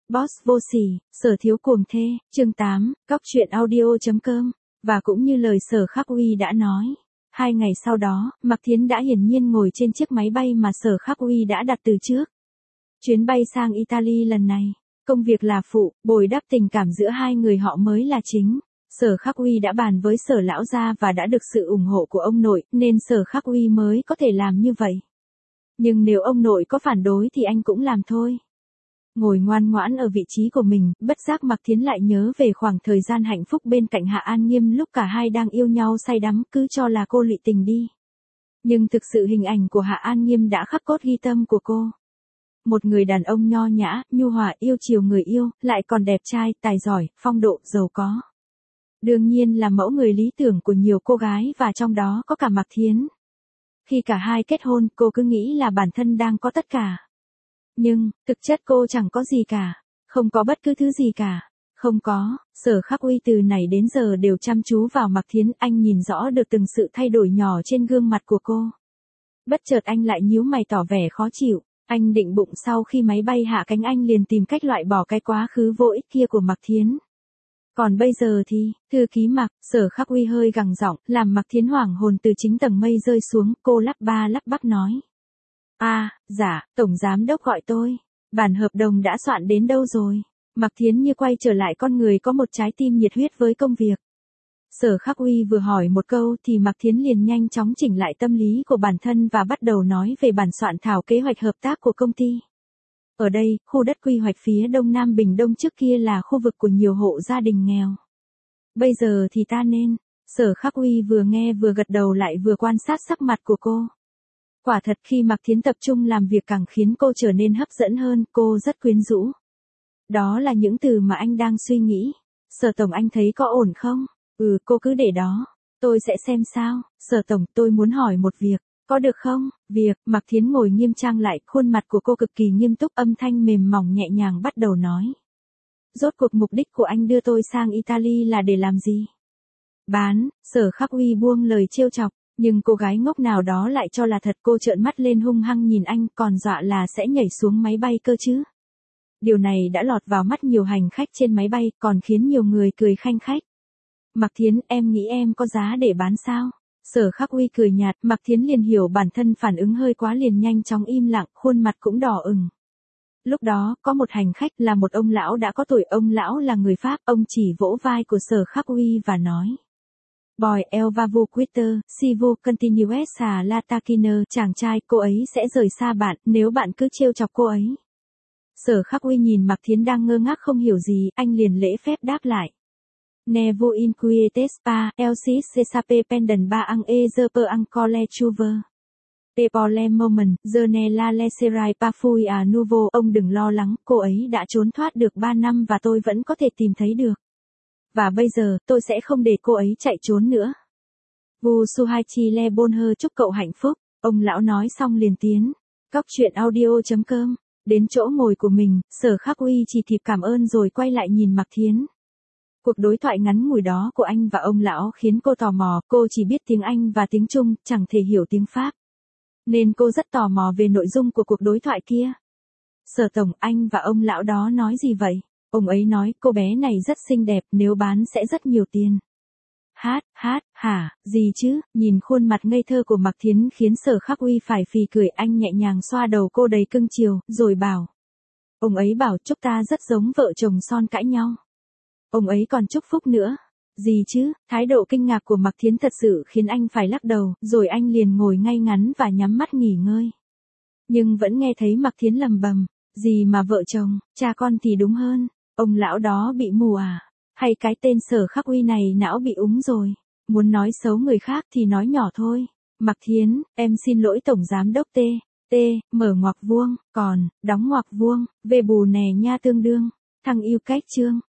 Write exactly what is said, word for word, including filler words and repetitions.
Boss vô sỉ, sở thiếu cuồng thê, chương tám, Cóc truyện audio.com, và cũng như lời Sở Khắc Uy đã nói. Hai ngày sau đó, Mạc Thiến đã hiển nhiên ngồi trên chiếc máy bay mà Sở Khắc Uy đã đặt từ trước. Chuyến bay sang Italy lần này, công việc là phụ, bồi đắp tình cảm giữa hai người họ mới là chính. Sở Khắc Uy đã bàn với Sở lão gia và đã được sự ủng hộ của ông nội, nên Sở Khắc Uy mới có thể làm như vậy. Nhưng nếu ông nội có phản đối thì anh cũng làm thôi. Ngồi ngoan ngoãn ở vị trí của mình, bất giác Mạc Thiến lại nhớ về khoảng thời gian hạnh phúc bên cạnh Hạ An Nghiêm lúc cả hai đang yêu nhau say đắm, cứ cho là cô lụy tình đi. Nhưng thực sự hình ảnh của Hạ An Nghiêm đã khắc cốt ghi tâm của cô. Một người đàn ông nho nhã, nhu hòa, yêu chiều người yêu, lại còn đẹp trai, tài giỏi, phong độ, giàu có. Đương nhiên là mẫu người lý tưởng của nhiều cô gái và trong đó có cả Mạc Thiến. Khi cả hai kết hôn, cô cứ nghĩ là bản thân đang có tất cả. Nhưng, thực chất cô chẳng có gì cả. Không có bất cứ thứ gì cả. Không có, Sở Khắc Uy từ nãy đến giờ đều chăm chú vào Mạc Thiến, anh nhìn rõ được từng sự thay đổi nhỏ trên gương mặt của cô. Bất chợt anh lại nhíu mày tỏ vẻ khó chịu. Anh định bụng sau khi máy bay hạ cánh anh liền tìm cách loại bỏ cái quá khứ vô ích kia của Mạc Thiến. Còn bây giờ thì, thư ký Mạc, Sở Khắc Uy hơi gằn giọng, làm Mạc Thiến hoảng hồn từ chính tầng mây rơi xuống, cô lắp ba lắp bắp nói. À, dạ, Tổng Giám Đốc gọi tôi. Bản hợp đồng đã soạn đến đâu rồi? Mạc Thiến như quay trở lại con người có một trái tim nhiệt huyết với công việc. Sở Khắc Uy vừa hỏi một câu thì Mạc Thiến liền nhanh chóng chỉnh lại tâm lý của bản thân và bắt đầu nói về bản soạn thảo kế hoạch hợp tác của công ty. Ở đây, khu đất quy hoạch phía đông nam Bình Đông trước kia là khu vực của nhiều hộ gia đình nghèo. Bây giờ thì ta nên, Sở Khắc Uy vừa nghe vừa gật đầu lại vừa quan sát sắc mặt của cô. Quả thật khi Mạc Thiến tập trung làm việc càng khiến cô trở nên hấp dẫn hơn, cô rất quyến rũ. Đó là những từ mà anh đang suy nghĩ. Sở Tổng anh thấy có ổn không? Ừ, cô cứ để đó. Tôi sẽ xem sao. Sở Tổng, tôi muốn hỏi một việc. Có được không? Việc, Mạc Thiến ngồi nghiêm trang lại, khuôn mặt của cô cực kỳ nghiêm túc, âm thanh mềm mỏng nhẹ nhàng bắt đầu nói. Rốt cuộc mục đích của anh đưa tôi sang Italy là để làm gì? Bán, Sở Khắc Uy buông lời trêu chọc, nhưng cô gái ngốc nào đó lại cho là thật, cô trợn mắt lên hung hăng nhìn anh, còn dọa là sẽ nhảy xuống máy bay cơ chứ. Điều này đã lọt vào mắt nhiều hành khách trên máy bay, còn khiến nhiều người cười khanh khách. Mạc Thiến, em nghĩ em có giá để bán sao? Sở Khắc Uy cười nhạt, Mạc Thiến liền hiểu bản thân phản ứng hơi quá liền nhanh chóng im lặng, khuôn mặt cũng đỏ ửng. Lúc đó, có một hành khách là một ông lão đã có tuổi, ông lão là người Pháp, ông chỉ vỗ vai của Sở Khắc Uy và nói. Boy el vavo quitter, si vous continuez à la taquiner, chàng trai, cô ấy sẽ rời xa bạn, nếu bạn cứ trêu chọc cô ấy. Sở Khắc Uy nhìn Mạc Thiến đang ngơ ngác không hiểu gì, anh liền lễ phép đáp lại. Ne vous inquietes pas, el sis se sape pendant ba ang e je per encore chuver. Te pour le moment, je ne la laisserai pas fouiller à nouveau. Ông đừng lo lắng, cô ấy đã trốn thoát được ba năm và tôi vẫn có thể tìm thấy được. Và bây giờ, tôi sẽ không để cô ấy chạy trốn nữa. Vu Suhaichi le bonheur, chúc cậu hạnh phúc. Ông lão nói xong liền tiến. Cóc truyện audio.com. Đến chỗ ngồi của mình, Sở Khắc Uy chỉ kịp cảm ơn rồi quay lại nhìn Mạc Thiến. Cuộc đối thoại ngắn ngủi đó của anh và ông lão khiến cô tò mò, cô chỉ biết tiếng Anh và tiếng Trung, chẳng thể hiểu tiếng Pháp. Nên cô rất tò mò về nội dung của cuộc đối thoại kia. Sở Tổng, anh và ông lão đó nói gì vậy? Ông ấy nói cô bé này rất xinh đẹp, nếu bán sẽ rất nhiều tiền. Hát, hát, hả, gì chứ? Nhìn khuôn mặt ngây thơ của Mạc Thiến khiến Sở Khắc Uy phải phì cười, anh nhẹ nhàng xoa đầu cô đầy cưng chiều, rồi bảo. Ông ấy bảo chúc ta rất giống vợ chồng son cãi nhau. Ông ấy còn chúc phúc nữa. Gì chứ? Thái độ kinh ngạc của Mạc Thiến thật sự khiến anh phải lắc đầu, rồi anh liền ngồi ngay ngắn và nhắm mắt nghỉ ngơi. Nhưng vẫn nghe thấy Mạc Thiến lầm bầm, gì mà vợ chồng, cha con thì đúng hơn. Ông lão đó bị mù à? Hay cái tên Sở Khắc Uy này não bị úng rồi? Muốn nói xấu người khác thì nói nhỏ thôi. Mạc Thiến, em xin lỗi Tổng Giám Đốc T. T, mở ngoặc vuông, còn, đóng ngoặc vuông, về bù nè nha tương đương. Thằng yêu cách chương.